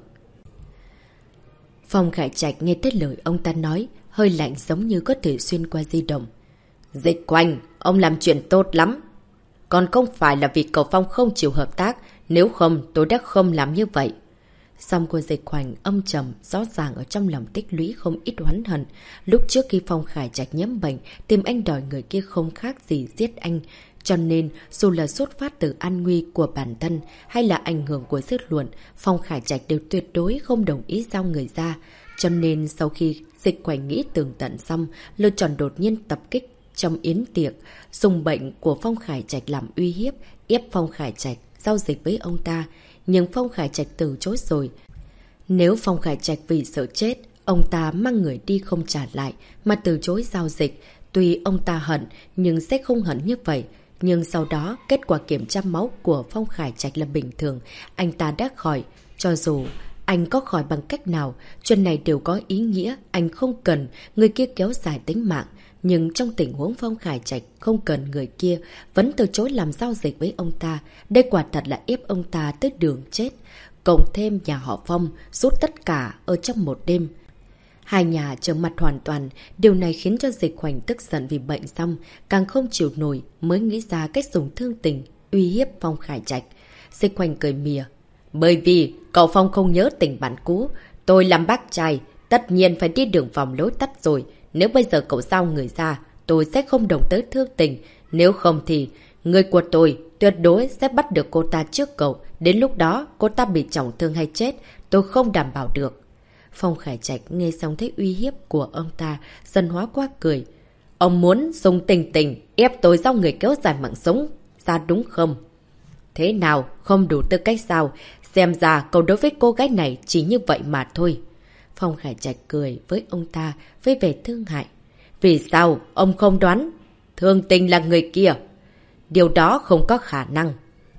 A: Phong Khải Trạch nghe tới lời ông ta nói, hơi lạnh giống như có thể xuyên qua di động. Dịch Hoành, ông làm chuyện tốt lắm. Còn không phải là vì cậu Phong không chịu hợp tác, nếu không tôi đã không làm như vậy. Xong của Dịch Hoành âm trầm, rõ ràng ở trong lòng tích lũy không ít oán hận. Lúc trước khi Phong Khải Trạch nhiễm bệnh, tìm anh đòi người kia không khác gì giết anh. Cho nên, dù là xuất phát từ an nguy của bản thân hay là ảnh hưởng của dư luận, Phong Khải Trạch đều tuyệt đối không đồng ý giao người ra. Cho nên, sau khi Dịch Hoành nghĩ tường tận xong, lựa chọn đột nhiên tập kích trong yến tiệc, dùng bệnh của Phong Khải Trạch làm uy hiếp, ép Phong Khải Trạch giao dịch với ông ta. Nhưng Phong Khải Trạch từ chối rồi. Nếu Phong Khải Trạch vì sợ chết, ông ta mang người đi không trả lại, mà từ chối giao dịch. Tuy ông ta hận, nhưng sẽ không hận như vậy. Nhưng sau đó, kết quả kiểm tra máu của Phong Khải Trạch là bình thường. Anh ta đã khỏi. Cho dù anh có khỏi bằng cách nào, chuyện này đều có ý nghĩa. Anh không cần người kia kéo dài tính mạng. Nhưng trong tình huống Phong Khải Trạch không cần người kia, vẫn từ chối làm giao dịch với ông ta. Đây quả thật là ép ông ta tới đường chết. Cộng thêm nhà họ Phong rút tất cả ở trong một đêm. Hai nhà trở mặt hoàn toàn, điều này khiến cho Dịch Hoành tức giận vì bệnh xong, càng không chịu nổi mới nghĩ ra cách dùng Thương Tình uy hiếp Phong Khải Trạch. Dịch Hoành cười mỉa. Bởi vì cậu Phong không nhớ tình bạn cũ, tôi làm bác trai, tất nhiên phải đi đường vòng lối tắt rồi. Nếu bây giờ cậu giao người ra, tôi sẽ không đồng tới Thương Tình. Nếu không thì, người của tôi tuyệt đối sẽ bắt được cô ta trước cậu. Đến lúc đó, cô ta bị trọng thương hay chết, tôi không đảm bảo được. Phong Khải Trạch nghe xong thấy uy hiếp của ông ta, dần hóa qua cười. Ông muốn dùng Tình Tình ép tôi giao người kéo dài mạng sống ra đúng không? Thế nào, không đủ tư cách sao? Xem ra cậu đối với cô gái này chỉ như vậy mà thôi. Phong Khải Trạch cười với ông ta với vẻ thương hại. Vì sao ông không đoán Thương Tình là người kia? Điều đó không có khả năng.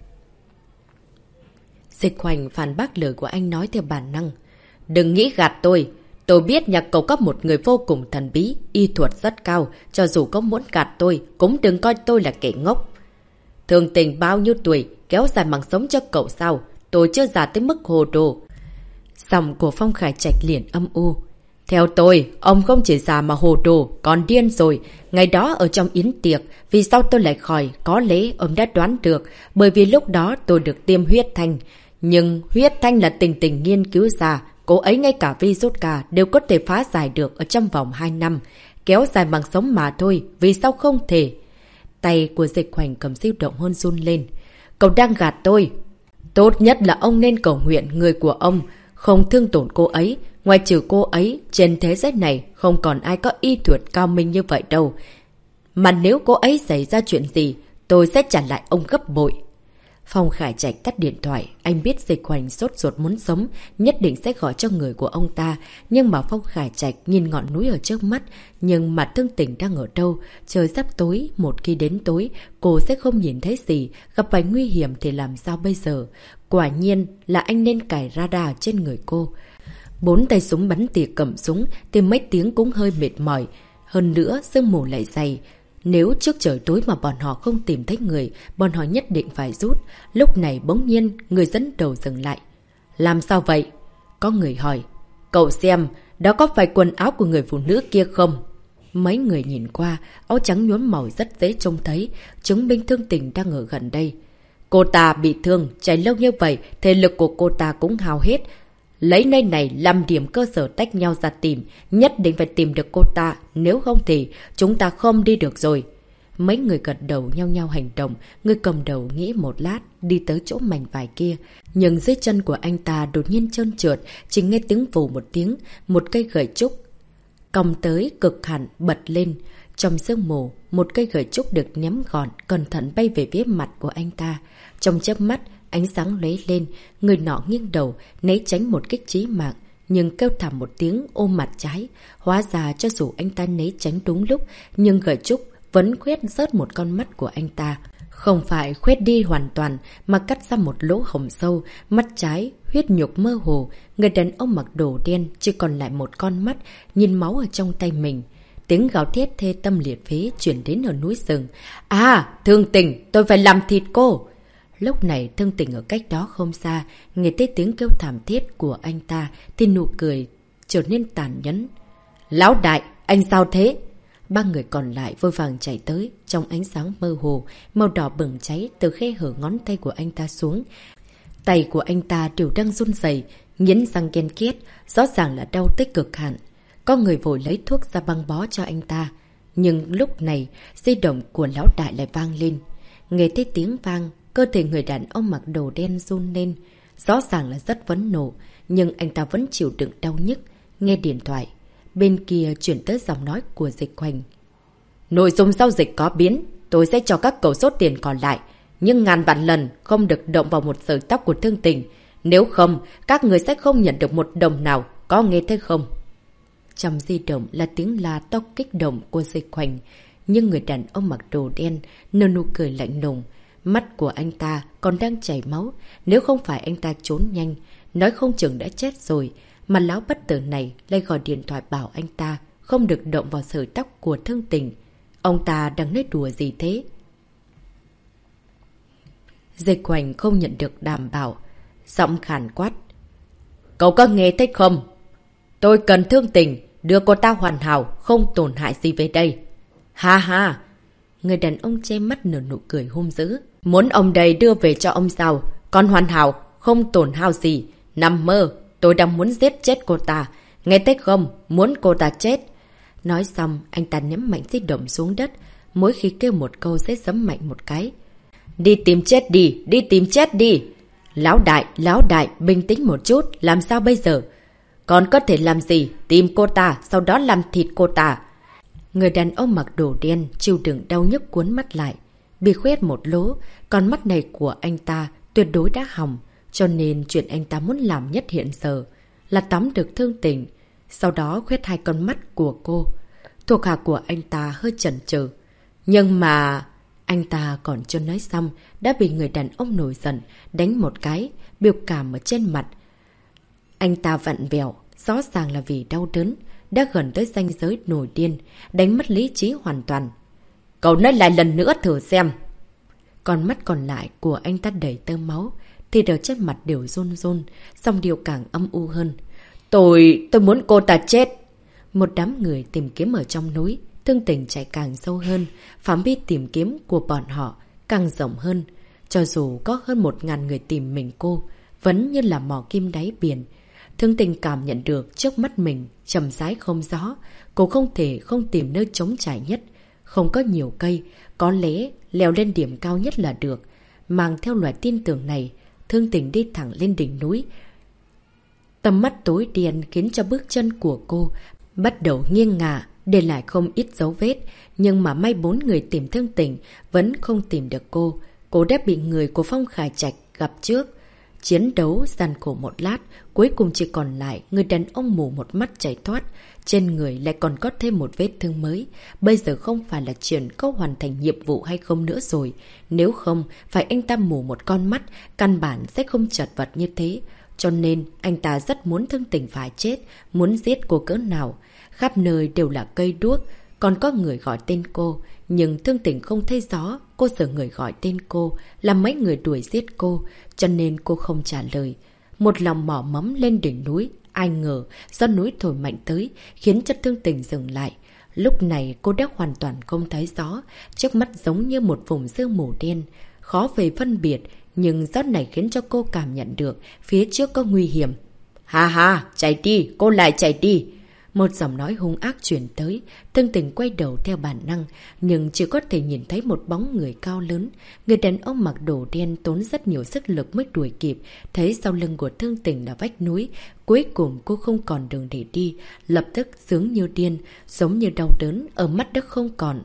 A: Dịch Hoành phản bác lời của anh nói theo bản năng. Đừng nghĩ gạt tôi. Tôi biết nhà cậu có một người vô cùng thần bí, y thuật rất cao. Cho dù có muốn gạt tôi, cũng đừng coi tôi là kẻ ngốc. Thương Tình bao nhiêu tuổi, kéo dài mạng sống cho cậu sao? Tôi chưa già tới mức hồ đồ. Giọng của Phong Khải Trạch liền âm u. Theo tôi, ông không chỉ già mà hồ đồ, còn điên rồi. Ngày đó ở trong yến tiệc, vì sao tôi lại khỏi? Có lẽ ông đã đoán được, bởi vì lúc đó tôi được tiêm huyết thanh. Nhưng huyết thanh là Tình Tình nghiên cứu ra, cô ấy ngay cả virus cả đều có thể phá giải được ở trong vòng 2 năm. Kéo dài mạng sống mà thôi, vì sao không thể? Tay của Dịch Hoành cầm di động hôn run lên. Cậu đang gạt tôi. Tốt nhất là ông nên cầu nguyện người của ông không thương tổn cô ấy. Ngoài trừ cô ấy, trên thế giới này không còn ai có y thuật cao minh như vậy đâu. Mà nếu cô ấy xảy ra chuyện gì, tôi sẽ trả lại ông gấp bội. Phong Khải Trạch tắt điện thoại. Anh biết Dịch Hoành sốt ruột muốn sống, nhất định sẽ gọi cho người của ông ta. Nhưng mà Phong Khải Trạch nhìn ngọn núi ở trước mắt. Nhưng mà Thương Tình đang ở đâu? Trời sắp tối, một khi đến tối, cô sẽ không nhìn thấy gì. Gặp phải nguy hiểm thì làm sao bây giờ? Quả nhiên là anh nên cài radar trên người cô. 4 tay súng bắn tỉa cầm súng thì mấy tiếng cũng hơi mệt mỏi. Hơn nữa, sương mù lại dày. Nếu trước trời tối mà bọn họ không tìm thấy người, bọn họ nhất định phải rút. Lúc này bỗng nhiên, người dẫn đầu dừng lại. Làm sao vậy? Có người hỏi. Cậu xem, đó có phải quần áo của người phụ nữ kia không? Mấy người nhìn qua, áo trắng nhuốm màu rất dễ trông thấy, chứng minh Thương Tình đang ở gần đây. Cô ta bị thương, chạy lâu như vậy, thể lực của cô ta cũng hao hết. Lấy nơi này làm điểm cơ sở tách nhau ra tìm, nhất định phải tìm được cô ta, nếu không thì chúng ta không đi được rồi. Mấy người gật đầu nhau nhau hành động. Người cầm đầu nghĩ một lát, đi tới chỗ mảnh vải kia. Nhưng dưới chân của anh ta đột nhiên trơn trượt, chỉ nghe tiếng vù một tiếng, một cây gậy trúc cong tới cực hạn bật lên. Trong sương mù, một cây gậy trúc được ném gọn, cẩn thận bay về phía mặt của anh ta. Trong chớp mắt, ánh sáng lóe lên, người nọ nghiêng đầu, né tránh một kích chí mạng, nhưng kêu thảm một tiếng ôm mặt trái. Hóa ra cho dù anh ta né tránh đúng lúc, nhưng gậy trúc vẫn khoét rớt một con mắt của anh ta. Không phải khoét đi hoàn toàn, mà cắt ra một lỗ hổng sâu, mắt trái, huyết nhục mơ hồ. Người đàn ông mặc đồ đen, chỉ còn lại một con mắt, nhìn máu ở trong tay mình. Tiếng gào thét thê tâm liệt phế chuyển đến ở núi rừng. À, Thương Tình, tôi phải làm thịt cô! Lúc này Thương Tình ở cách đó không xa, nghe thấy tiếng kêu thảm thiết của anh ta, thì nụ cười trở nên tàn nhẫn. Lão đại, anh sao thế? Ba người còn lại vội vàng chạy tới, trong ánh sáng mơ hồ, màu đỏ bừng cháy từ khe hở ngón tay của anh ta xuống. Tay của anh ta đều đang run rẩy, nghiến răng ken két, rõ ràng là đau tới cực hạn. Có người vội lấy thuốc ra băng bó cho anh ta. Nhưng lúc này, di động của lão đại lại vang lên. Nghe thấy tiếng vang, cơ thể người đàn ông mặc đồ đen run lên. Rõ ràng là rất phẫn nộ, nhưng anh ta vẫn chịu đựng đau nhức. Nghe điện thoại, bên kia chuyển tới giọng nói của Dịch Hoành. Nội dung giao dịch có biến, tôi sẽ cho các cậu số tiền còn lại. Nhưng ngàn vạn lần không được động vào một sợi tóc của Thương Tình. Nếu không, các người sẽ không nhận được một đồng nào, có nghe thấy không? Trong di động là tiếng la to kích động của Dịch Hoành. Nhưng người đàn ông mặc đồ đen nở nụ cười lạnh lùng. Mắt của anh ta còn đang chảy máu. Nếu không phải anh ta trốn nhanh, nói không chừng đã chết rồi. Mà lão bất tử này lại gọi điện thoại bảo anh ta không được động vào sợi tóc của Thương Tình. Ông ta đang nói đùa gì thế? Dịch Hoành không nhận được đảm bảo, giọng khàn quát. Cậu có nghe thấy không? Tôi cần Thương Tình, đưa cô ta hoàn hảo, không tổn hại gì về đây. Ha ha! Người đàn ông che mắt nở nụ cười hung dữ. Muốn ông đây đưa về cho ông sao? Còn hoàn hảo, không tổn hao gì. Nằm mơ, tôi đang muốn giết chết cô ta. Nghe thấy không? Muốn cô ta chết. Nói xong, anh ta ném mạnh di động xuống đất. Mỗi khi kêu một câu sẽ giẫm mạnh một cái. Đi tìm chết đi, đi tìm chết đi. Lão đại, bình tĩnh một chút, làm sao bây giờ? Còn có thể làm gì? Tìm cô ta, sau đó làm thịt cô ta. Người đàn ông mặc đồ đen, chịu đựng đau nhức cuốn mắt lại. Bị khoét một lỗ, con mắt này của anh ta tuyệt đối đã hỏng. Cho nên chuyện anh ta muốn làm nhất hiện giờ là tóm được Thương Tình, sau đó khoét hai con mắt của cô. Thuộc hạ của anh ta hơi chần chừ. Nhưng mà... Anh ta còn chưa nói xong, đã bị người đàn ông nổi giận, đánh một cái, biểu cảm ở trên mặt. Anh ta vặn vẹo, rõ ràng là vì đau đớn, đã gần tới ranh giới nổi điên, đánh mất lý trí hoàn toàn. Cậu nói lại lần nữa thử xem. Con mắt còn lại của anh ta đầy tơ máu, thì ở trên mặt đều run run, song điều càng âm u hơn. Tôi muốn cô ta chết. Một đám người tìm kiếm ở trong núi, Thương Tình chạy càng sâu hơn, phạm vi tìm kiếm của bọn họ càng rộng hơn. Cho dù có hơn 1000 người tìm mình cô, vẫn như là mò kim đáy biển. Thương Tình cảm nhận được trước mắt mình trầm rãi không gió, cô không thể không tìm nơi trống trải nhất. Không có nhiều cây, có lẽ leo lên điểm cao nhất là được. Mang theo loại tin tưởng này, Thương Tình đi thẳng lên đỉnh núi. Tầm mắt tối đen khiến cho bước chân của cô bắt đầu nghiêng ngả, để lại không ít dấu vết. Nhưng mà may 4 người tìm Thương Tình vẫn không tìm được cô. Cô đã bị người của Phong Khải Trạch gặp trước. Chiến đấu gian khổ một lát, cuối cùng chỉ còn lại người đàn ông mù một mắt chạy thoát. Trên người lại còn có thêm một vết thương mới. Bây giờ không phải là chuyện có hoàn thành nhiệm vụ hay không nữa rồi. Nếu không, phải anh ta mù một con mắt, căn bản sẽ không chật vật như thế. Cho nên, anh ta rất muốn Thương Tình phải chết, muốn giết cô cỡ nào. Khắp nơi đều là cây đuốc, còn có người gọi tên cô. Nhưng Thương Tình không thấy rõ, cô sợ người gọi tên cô, làm mấy người đuổi giết cô, cho nên cô không trả lời. Một lòng mò mẫm lên đỉnh núi, ai ngờ do núi thổi mạnh tới, khiến cho Thương Tình dừng lại. Lúc này cô đã hoàn toàn không thấy rõ, trước mắt giống như một vùng sương mù đen, khó về phân biệt, nhưng gió này khiến cho cô cảm nhận được phía trước có nguy hiểm. Ha ha, chạy đi, cô lại chạy đi. Một giọng nói hung ác truyền tới, Thương Tình quay đầu theo bản năng, nhưng chỉ có thể nhìn thấy một bóng người cao lớn. Người đàn ông mặc đồ đen tốn rất nhiều sức lực mới đuổi kịp, thấy sau lưng của Thương Tình là vách núi. Cuối cùng cô không còn đường để đi, lập tức sướng như điên, giống như đau đớn, ở mắt đất không còn.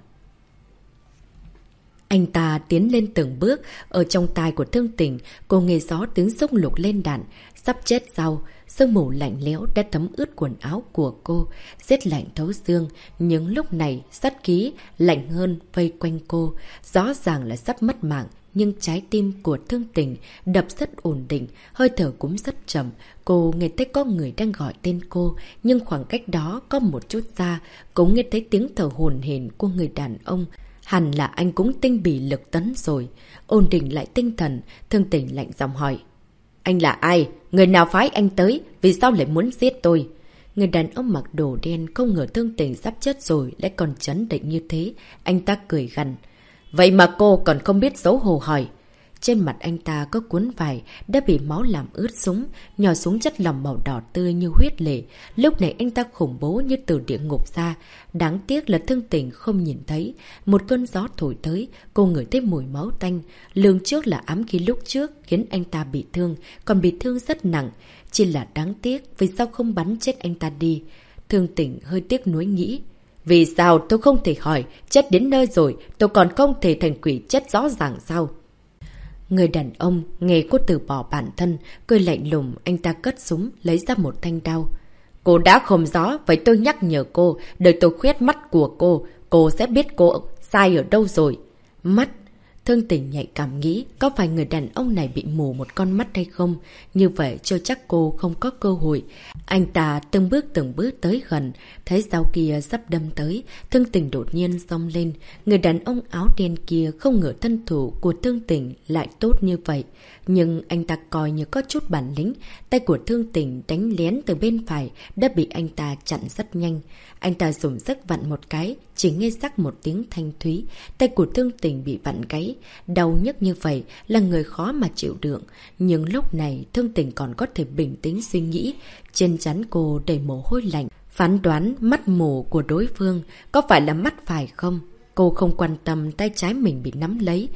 A: Anh ta tiến lên từng bước, ở trong tai của Thương Tình, cô nghe gió tiếng xúc lục lên đạn, sắp chết sau. Sương mù lạnh lẽo đã thấm ướt quần áo của cô, rét lạnh thấu xương, nhưng lúc này sát khí lạnh hơn vây quanh cô, rõ ràng là sắp mất mạng. Nhưng trái tim của Thương Tình đập rất ổn định, hơi thở cũng rất chậm. Cô nghe thấy có người đang gọi tên cô, nhưng khoảng cách đó có một chút xa, cũng nghe thấy tiếng thở hổn hển của người đàn ông. Hẳn là anh cũng tinh bì lực tấn rồi. Ổn định lại tinh thần, Thương Tình lạnh giọng hỏi. Anh là ai? Người nào phái anh tới? Vì sao lại muốn giết tôi? Người đàn ông mặc đồ đen không ngờ Thương Tình sắp chết rồi lại còn chấn định như thế. Anh ta cười gằn. Vậy mà cô còn không biết xấu hổ hỏi. Trên mặt anh ta có cuốn vải đã bị máu làm ướt súng, nhỏ xuống chất lỏng màu đỏ tươi như huyết lệ. Lúc này anh ta khủng bố như từ địa ngục ra. Đáng tiếc là Thương Tình không nhìn thấy. Một cơn gió thổi tới, cô ngửi thấy mùi máu tanh. Lường trước là ám khí lúc trước khiến anh ta bị thương, còn bị thương rất nặng. Chỉ là đáng tiếc vì sao không bắn chết anh ta đi. Thương Tình hơi tiếc nuối nghĩ. Vì sao tôi không thể hỏi, chết đến nơi rồi, tôi còn không thể thành quỷ chết rõ ràng sao? Người đàn ông nghe cô từ bỏ bản thân, cười lạnh lùng, anh ta cất súng, lấy ra một thanh đao. Cô đã không rõ, vậy tôi nhắc nhở cô, đợi tôi khoét mắt của cô sẽ biết cô sai ở đâu rồi. Mắt. Thương Tình nhạy cảm nghĩ, có phải người đàn ông này bị mù một con mắt hay không? Như vậy chưa chắc cô không có cơ hội. Anh ta từng bước tới gần, thấy dao kia sắp đâm tới, Thương Tình đột nhiên xông lên. Người đàn ông áo đen kia không ngờ thân thủ của Thương Tình lại tốt như vậy. Nhưng anh ta coi như có chút bản lĩnh, tay của Thương Tình đánh lén từ bên phải đã bị anh ta chặn rất nhanh. Anh ta dùng sức vặn một cái, chỉ nghe rắc một tiếng thanh thúy, tay của Thương Tình bị vặn gáy. Đau nhức như vậy là người khó mà chịu đựng. Nhưng lúc này Thương Tình còn có thể bình tĩnh suy nghĩ. Trên trán cô đầy mồ hôi lạnh, phán đoán mắt mù của đối phương có phải là mắt phải không. Cô không quan tâm tay trái mình bị nắm lấy,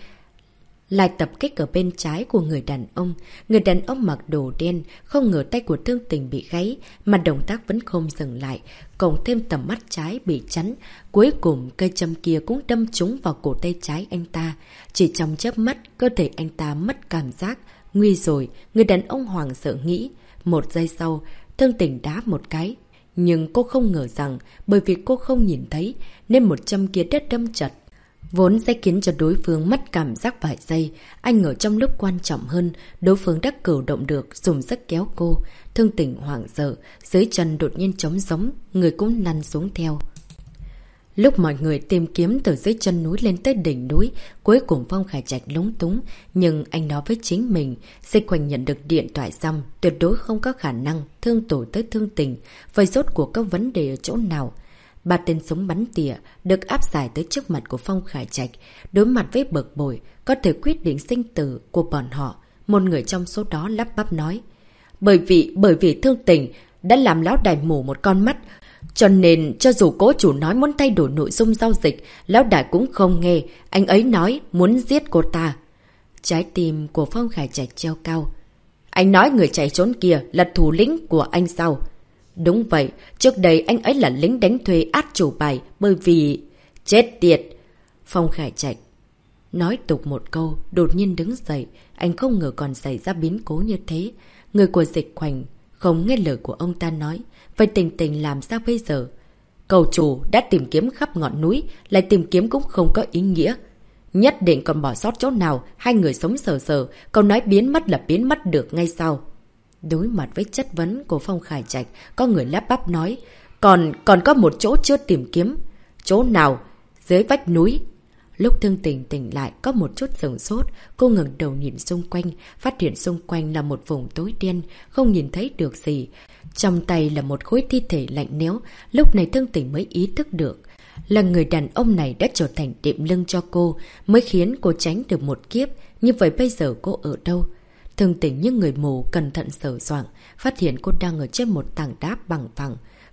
A: lại tập kích ở bên trái của người đàn ông. Người đàn ông mặc đồ đen, không ngờ tay của Thương Tình bị gáy, mà động tác vẫn không dừng lại, cộng thêm tầm mắt trái bị chắn. Cuối cùng cây châm kia cũng đâm trúng vào cổ tay trái anh ta. Chỉ trong chớp mắt, cơ thể anh ta mất cảm giác. Nguy rồi, người đàn ông hoảng sợ nghĩ. Một giây sau, Thương Tình đá một cái. Nhưng cô không ngờ rằng, bởi vì cô không nhìn thấy, nên một châm kia đã đâm chật. Vốn sẽ khiến cho đối phương mất cảm giác vài giây. Anh ở trong lúc quan trọng hơn, đối phương đã cử động được, dùng sức kéo cô. Thương Tình hoảng sợ, dưới chân đột nhiên trống giống, người cũng lăn xuống theo. Lúc mọi người tìm kiếm từ dưới chân núi lên tới đỉnh núi, cuối cùng Phong Khải Trạch lúng túng. Nhưng anh nói với chính mình, Dịch Hoành nhận được điện thoại xong, tuyệt đối không có khả năng thương tổn tới Thương Tình. Vậy rốt cuộc có vấn đề ở chỗ nào? Ba tên súng bắn tỉa được áp giải tới trước mặt của Phong Khải Trạch, đối mặt với bực bội, có thể quyết định sinh tử của bọn họ. Một người trong số đó lắp bắp nói. Bởi vì Thương Tình đã làm lão đại mù một con mắt, cho nên cho dù cố chủ nói muốn thay đổi nội dung giao dịch, lão đại cũng không nghe. Anh ấy nói muốn giết cô ta. Trái tim của Phong Khải Trạch treo cao. Anh nói người chạy trốn kia là thủ lĩnh của anh sao? Đúng vậy, trước đây anh ấy là lính đánh thuê át chủ bài, bởi vì... Chết tiệt! Phong Khải Trạch nói tục một câu, đột nhiên đứng dậy. Anh không ngờ còn xảy ra biến cố như thế. Người của Dịch Hoành không nghe lời của ông ta nói. Vậy Tình Tình làm sao bây giờ? Cầu chủ đã tìm kiếm khắp ngọn núi, lại tìm kiếm cũng không có ý nghĩa. Nhất định còn bỏ sót chỗ nào, hai người sống sờ sờ, câu nói biến mất là biến mất được ngay sau. Đối mặt với chất vấn của Phong Khải Trạch, có người lắp bắp nói. Còn có một chỗ chưa tìm kiếm. Chỗ nào? Dưới vách núi. Lúc Thương Tình tỉnh lại có một chút sửng sốt, cô ngẩng đầu nhìn xung quanh, phát hiện xung quanh là một vùng tối đen, không nhìn thấy được gì. Trong tay là một khối thi thể lạnh lẽo. Lúc này Thương Tình mới ý thức được, là người đàn ông này đã trở thành đệm lưng cho cô, mới khiến cô tránh được một kiếp. Như vậy bây giờ cô ở đâu? Thương Tình như người mù cẩn thận sờ soạng, phát hiện cô đang ở trên một tảng đá bằng phẳng.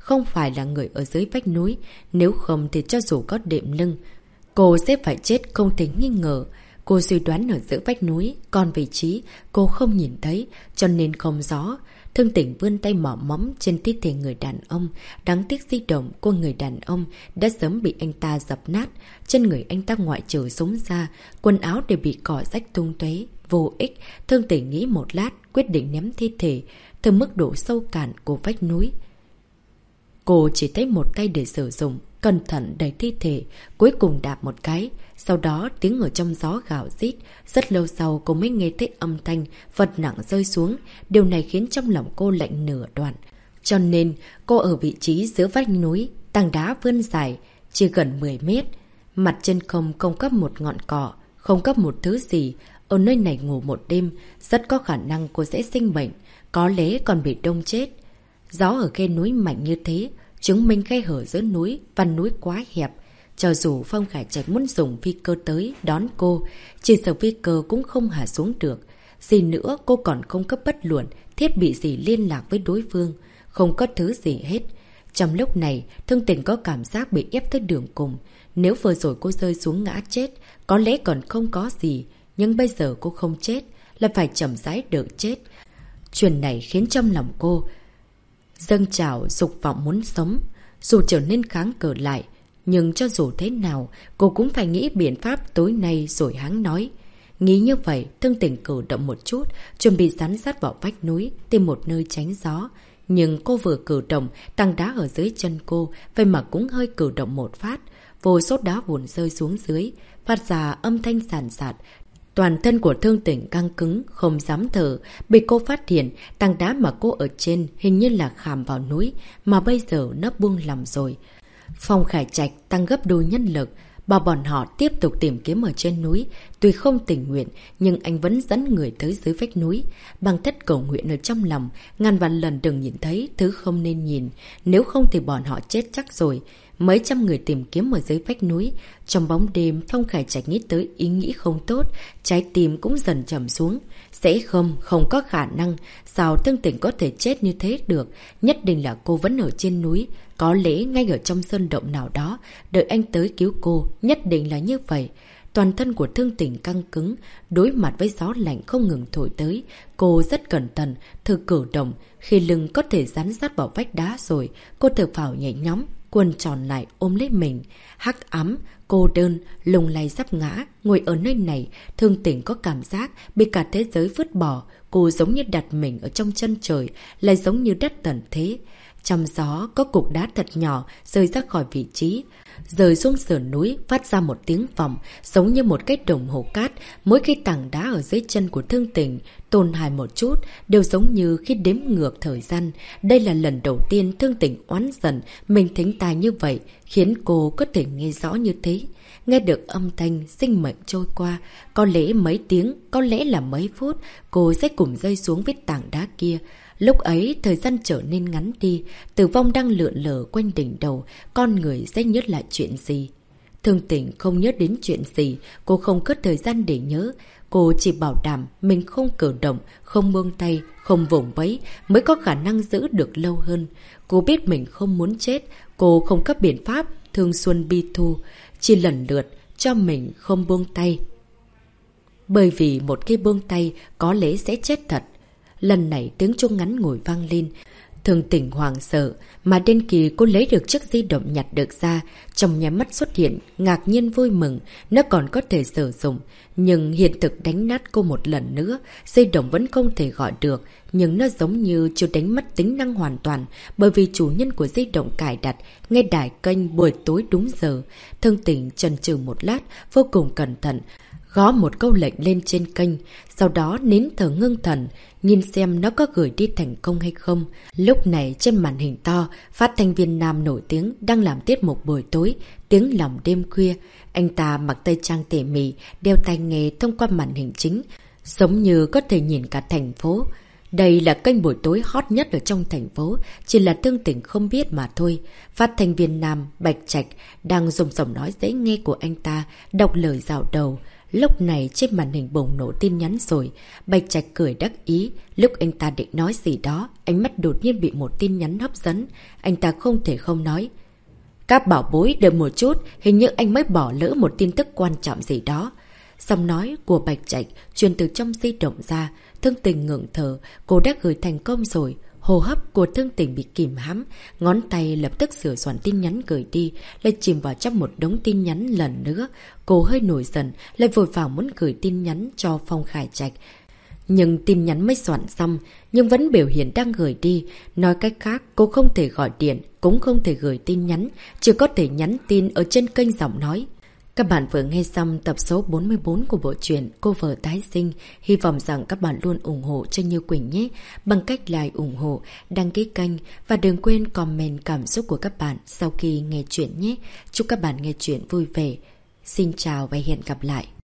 A: không phải là người ở dưới vách núi. Nếu không thì cho dù có đệm lưng, cô sẽ phải chết không thể nghi ngờ. Cô suy đoán ở giữa vách núi, còn vị trí cô không nhìn thấy, cho nên không rõ. Thương Tỉnh vươn tay mỏ mẫm trên thi thể người đàn ông. Đáng tiếc di động của người đàn ông đã sớm bị anh ta dập nát. Trên người anh ta ngoại trừ súng ra, quần áo đều bị cỏ rách tung tóe. Vô ích, Thương Tỉnh nghĩ một lát, quyết định ném thi thể từ mức độ sâu cạn của vách núi. Cô chỉ thấy một tay để sử dụng, cẩn thận đẩy thi thể, cuối cùng đạp một cái. Sau đó tiếng ở trong gió gào rít. Rất lâu sau cô mới nghe thấy âm thanh vật nặng rơi xuống. Điều này khiến trong lòng cô lạnh nửa đoạn. Cho nên cô ở vị trí giữa vách núi, tảng đá vươn dài chỉ gần 10 mét. Mặt trên không có một ngọn cỏ, không có một thứ gì. Ở nơi này ngủ một đêm, rất có khả năng cô sẽ sinh bệnh, có lẽ còn bị đông chết. Gió ở khe núi mạnh như thế, chứng minh khe hở giữa núi và núi quá hẹp. Cho dù Phong Khải Trạch muốn dùng phi cơ tới đón cô, chỉ sợ phi cơ cũng không hạ xuống được. Gì nữa cô còn không có bất luận thiết bị gì liên lạc với đối phương, không có thứ gì hết. Trong lúc này, Thương Tỉnh có cảm giác bị ép tới đường cùng. Nếu vừa rồi cô rơi xuống ngã chết, có lẽ còn không có gì. Nhưng bây giờ cô không chết, là phải chậm rãi đợi chết. Chuyện này khiến trong lòng cô dâng trào dục vọng muốn sống. Dù trở nên kháng cự lại, nhưng cho dù thế nào, cô cũng phải nghĩ biện pháp tối nay rồi hắng nói. Nghĩ như vậy, Thương Tỉnh cử động một chút, chuẩn bị dán sát vào vách núi, tìm một nơi tránh gió. Nhưng cô vừa cử động, tảng đá ở dưới chân cô, vậy mà cũng hơi cử động một phát. Vô số đá vụn rơi xuống dưới, phát ra âm thanh sàn sạt. Toàn thân của Thương Tỉnh căng cứng, không dám thở. Bị cô phát hiện, tảng đá mà cô ở trên hình như là khảm vào núi, mà bây giờ nó buông lỏng rồi. Phong Khải Trạch tăng gấp đôi nhân lực, bảo bọn họ tiếp tục tìm kiếm ở trên núi. Tuy không tình nguyện, nhưng anh vẫn dẫn người tới dưới vách núi. Bằng tất cầu nguyện ở trong lòng, ngàn vạn lần đừng nhìn thấy thứ không nên nhìn. Nếu không thì bọn họ chết chắc rồi. Mấy trăm người tìm kiếm ở dưới vách núi. Trong bóng đêm, Phong Khải Trạch nghĩ tới ý nghĩ không tốt, trái tim cũng dần trầm xuống. Sẽ không có khả năng. Sao Thương Tỉnh có thể chết như thế được? Nhất định là cô vẫn ở trên núi. Có lẽ ngay ở trong sơn động nào đó, đợi anh tới cứu cô, nhất định là như vậy. Toàn thân của Thương Tỉnh căng cứng, đối mặt với gió lạnh không ngừng thổi tới. Cô rất cẩn thận, thử cử động, khi lưng có thể dán sát vào vách đá rồi, cô thở phào nhẹ nhõm, quần tròn lại ôm lấy mình. Hắc ám, cô đơn, lung lay sắp ngã, ngồi ở nơi này, Thương Tỉnh có cảm giác bị cả thế giới vứt bỏ. Cô giống như đặt mình ở trong chân trời, lại giống như đất tận thế. Trong gió có cục đá thật nhỏ rơi ra khỏi vị trí, rơi xuống sườn núi phát ra một tiếng vọng giống như một cái đồng hồ cát. Mỗi khi tảng đá ở dưới chân của Thương Tỉnh tổn hại một chút đều giống như khi đếm ngược thời gian. Đây là lần đầu tiên Thương Tỉnh oán giận mình thính tai như vậy, khiến cô có thể nghe rõ như thế. Nghe được âm thanh sinh mệnh trôi qua, có lẽ mấy tiếng, có lẽ là mấy phút, cô sẽ cùng rơi xuống với tảng đá kia. Lúc ấy, thời gian trở nên ngắn đi, tử vong đang lượn lờ quanh đỉnh đầu, con người sẽ nhớ lại chuyện gì? Thương Tỉnh không nhớ đến chuyện gì, cô không có thời gian để nhớ. Cô chỉ bảo đảm mình không cử động, không buông tay, không vùng vẫy mới có khả năng giữ được lâu hơn. Cô biết mình không muốn chết, cô không có biện pháp thương xuân bi thu, chỉ lần lượt cho mình không buông tay. Bởi vì một khi buông tay có lẽ sẽ chết thật. Lần này tiếng chuông ngắn ngủi vang lên. Thương Tỉnh hoảng sợ, mà đến khi cô lấy được chiếc di động nhặt được ra, trong nháy mắt xuất hiện, ngạc nhiên vui mừng, nó còn có thể sử dụng. Nhưng hiện thực đánh nát cô một lần nữa, di động vẫn không thể gọi được, nhưng nó giống như chưa đánh mất tính năng hoàn toàn, bởi vì chủ nhân của di động cài đặt, nghe đài kênh buổi tối đúng giờ. Thương Tỉnh chần chừ một lát, vô cùng cẩn thận, gõ một câu lệnh lên trên kênh, sau đó nín thở ngưng thần, nhìn xem nó có gửi đi thành công hay không. Lúc này trên màn hình to, phát thanh viên nam nổi tiếng đang làm tiết mục buổi tối, tiếng lòng đêm khuya. Anh ta mặc tây trang tỉ mỉ, đeo tai nghe thông qua màn hình chính, giống như có thể nhìn cả thành phố. Đây là kênh buổi tối hot nhất ở trong thành phố, chỉ là Thương Tỉnh không biết mà thôi. Phát thanh viên nam Bạch Trạch đang dùng giọng nói dễ nghe của anh ta đọc lời dạo đầu. Lúc này trên màn hình bùng nổ tin nhắn rồi. Bạch Trạch cười đắc ý. Lúc anh ta định nói gì đó, ánh mắt đột nhiên bị một tin nhắn hấp dẫn. Anh ta không thể không nói. Các bảo bối đợi một chút, hình như anh mới bỏ lỡ một tin tức quan trọng gì đó. Giọng nói của Bạch Trạch truyền từ trong di động ra. Thương Tình ngưỡng thở, cô đã gửi thành công rồi. Hô hấp của Thương Tình bị kìm hãm, ngón tay lập tức sửa soạn tin nhắn gửi đi, lại chìm vào trong một đống tin nhắn lần nữa. Cô hơi nổi giận, lại vội vàng muốn gửi tin nhắn cho Phong Khải Trạch. Nhưng tin nhắn mới soạn xong, nhưng vẫn biểu hiện đang gửi đi. Nói cách khác, cô không thể gọi điện, cũng không thể gửi tin nhắn, chỉ có thể nhắn tin ở trên kênh giọng nói. Các bạn vừa nghe xong tập số 44 của bộ truyện Cô Vợ Tái Sinh. Hy vọng rằng các bạn luôn ủng hộ cho Như Quỳnh nhé, bằng cách like, ủng hộ, đăng ký kênh và đừng quên comment cảm xúc của các bạn sau khi nghe chuyện nhé. Chúc các bạn nghe chuyện vui vẻ. Xin chào và hẹn gặp lại.